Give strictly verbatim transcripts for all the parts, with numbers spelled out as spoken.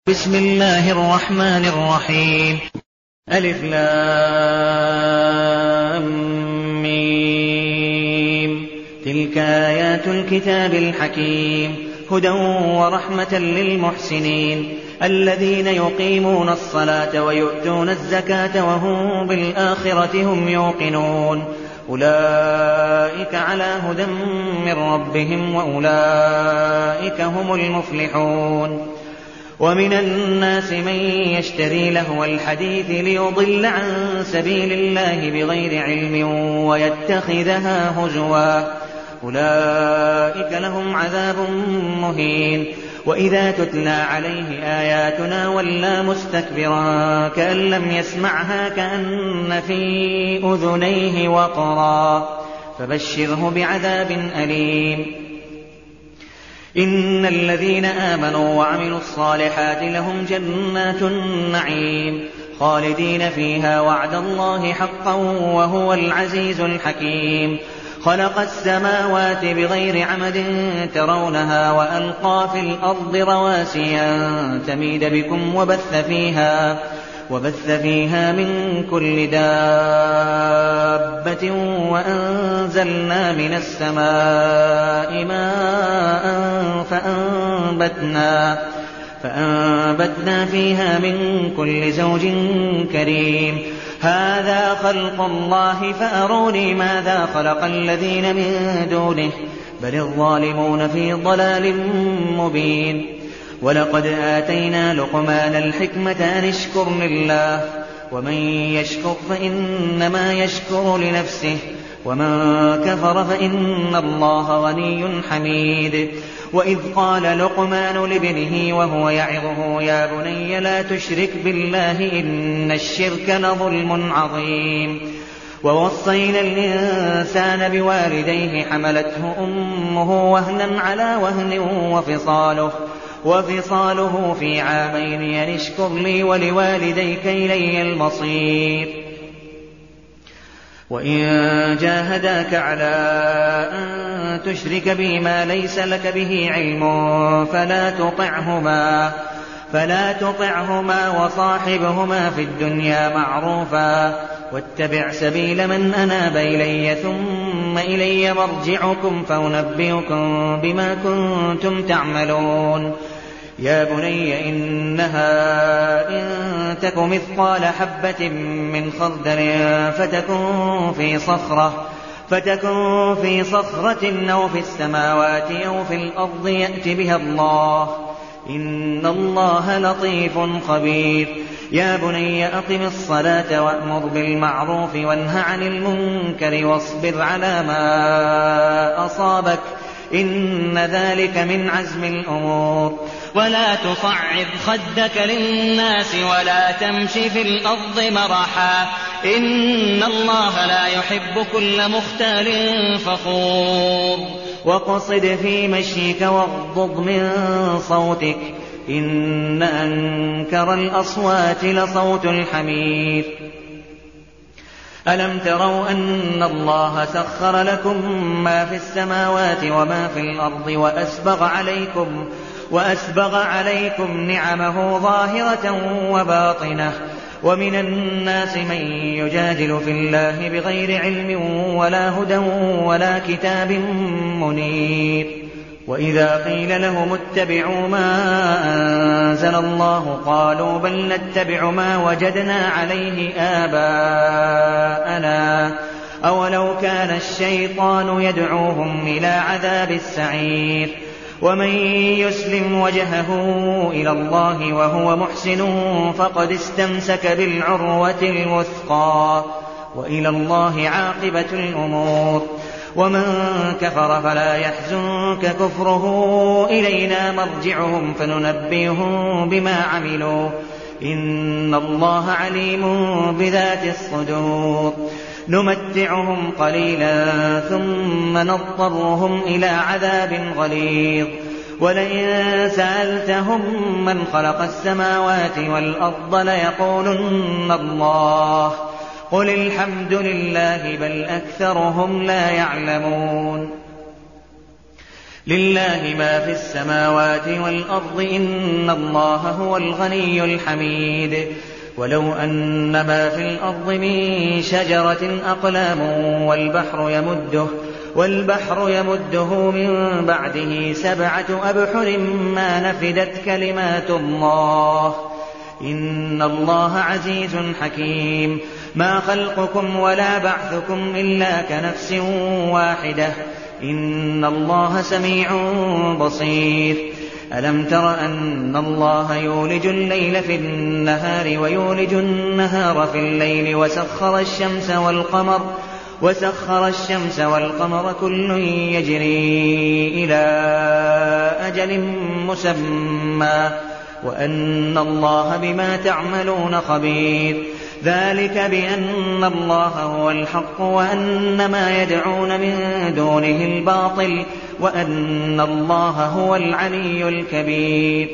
بسم الله الرحمن الرحيم. ألف لام ميم. تلك آيات الكتاب الحكيم هدى ورحمة للمحسنين الذين يقيمون الصلاة ويؤتون الزكاة وهم بالآخرة هم يوقنون أولئك على هدى من ربهم وأولئك هم المفلحون. ومن الناس من يشتري لهو الحديث ليضل عن سبيل الله بغير علم ويتخذها هزوا أولئك لهم عذاب مهين. وإذا تتلى عليه آياتنا ولى مستكبرا كأن لم يسمعها كأن في أذنيه وقرا فبشره بعذاب أليم. إن الذين آمنوا وعملوا الصالحات لهم جنات النعيم خالدين فيها وعد الله حقا وهو العزيز الحكيم. خلق السماوات بغير عمد ترونها وألقى في الأرض رواسي أن تميد بكم وبث فيها وبث فيها من كل دابة وأنزلنا من السماء ماء فأنبتنا, فأنبتنا فيها من كل زوج كريم. هذا خلق الله فأروني ماذا خلق الذين من دونه بل الظالمون في ضلال مبين. ولقد آتينا لقمان الحكمة أن اشكر لله ومن يشكر فإنما يشكر لنفسه ومن كفر فإن الله غني حميد. وإذ قال لقمان لابنه وهو يعظه يا بني لا تشرك بالله إن الشرك لظلم عظيم. ووصينا الإنسان بوالديه حملته أمه وهنا على وهن وفصاله وفصاله في عامين أن اشكر لي ولوالديك إلي المصير. وإن جاهداك على أن تشرك بي ما ليس لك به علم فلا تطعهما فلا تطعهما وصاحبهما في الدنيا معروفا واتبع سبيل من أناب إلي ثم إلي مرجعكم فأنبئكم بما كنتم تعملون. يا بني إنها إن تك مثقال حبة من خردل فتكن في صخرة فتكن في صخرة أو في السماوات أو في الأرض يأت بها الله إن الله لطيف خبير. يا بني أقم الصلاة وأمر بالمعروف وانه عن المنكر واصبر على ما أصابك إن ذلك من عزم الأمور. ولا تصعد خدك للناس ولا تمش في الأرض مرحا إن الله لا يحب كل مختال فخور. واقصد في مشيك واغضض من صوتك إن أنكر الأصوات لصوت الحمير. ألم تروا أن الله سخر لكم ما في السماوات وما في الأرض وأسبغ عليكم, وأسبغ عليكم نعمه ظاهرة وباطنة ومن الناس من يجادل في الله بغير علم ولا هدى ولا كتاب منير. وإذا قيل لهم اتبعوا ما أنزل الله قالوا بل نتبع ما وجدنا عليه آباءنا أولو كان الشيطان يدعوهم إلى عذاب السعير. ومن يسلم وجهه إلى الله وهو محسن فقد استمسك بالعروة الوثقى وإلى الله عاقبة الأمور. ومن كفر فلا يحزنك كفره إلينا مرجعهم فننبئهم بما عملوا إن الله عليم بذات الصدور. نمتعهم قليلا ثم نضطرهم إلى عذاب غليظ. ولئن سألتهم من خلق السماوات والأرض ليقولن الله قل الحمد لله بل أكثرهم لا يعلمون. لله ما في السماوات والأرض إن الله هو الغني الحميد ولو أن ما في الأرض من شجرة أقلام والبحر يمده والبحر يمده من بعده سبعة أبحر ما نفدت كلمات الله إن الله عزيز حكيم ما خلقكم ولا بعثكم إلا كنفس واحدة إن الله سميع بصير ألم تر أن الله يولج الليل في النهار ويولج النهار في الليل وسخر الشمس والقمر وسخر الشمس والقمر كل يجري إلى أجل مسمى وأن الله بما تعملون خبير ذلك بأن الله هو الحق وأن ما يدعون من دونه الباطل وأن الله هو العلي الكبير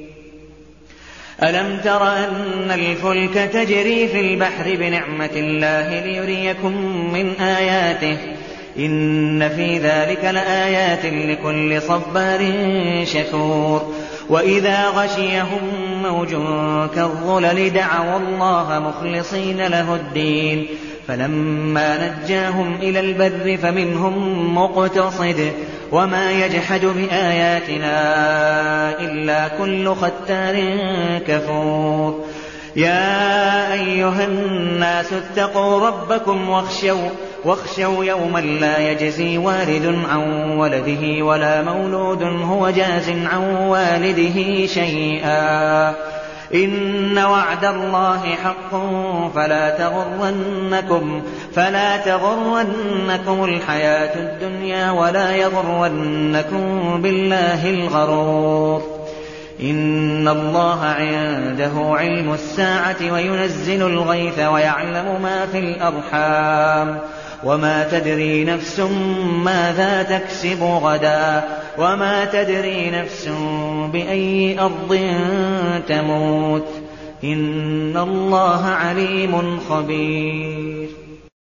ألم تر أن الفلك تجري في البحر بنعمة الله ليريكم من آياته إن في ذلك لآيات لكل صبار شكور وإذا غشيهم موج كالظلل دعوا الله مخلصين له الدين فلما نجاهم إلى البر فمنهم مقتصد وما يجحد بآياتنا إلا كل ختار كفور يا أيها الناس اتقوا ربكم واخشوا, واخشوا يوما لا يجزي والد عن ولده ولا مولود هو جاز عن والده شيئا إن وعد الله حق فلا تغرنكم, فلا تغرنكم الحياة الدنيا ولا يغرنكم بالله الغرور إن الله عنده علم الساعة وينزل الغيث ويعلم ما في الأرحام وما تدري نفس ماذا تكسب غدا وما تدري نفس بأي أرض تموت إن الله عليم خبير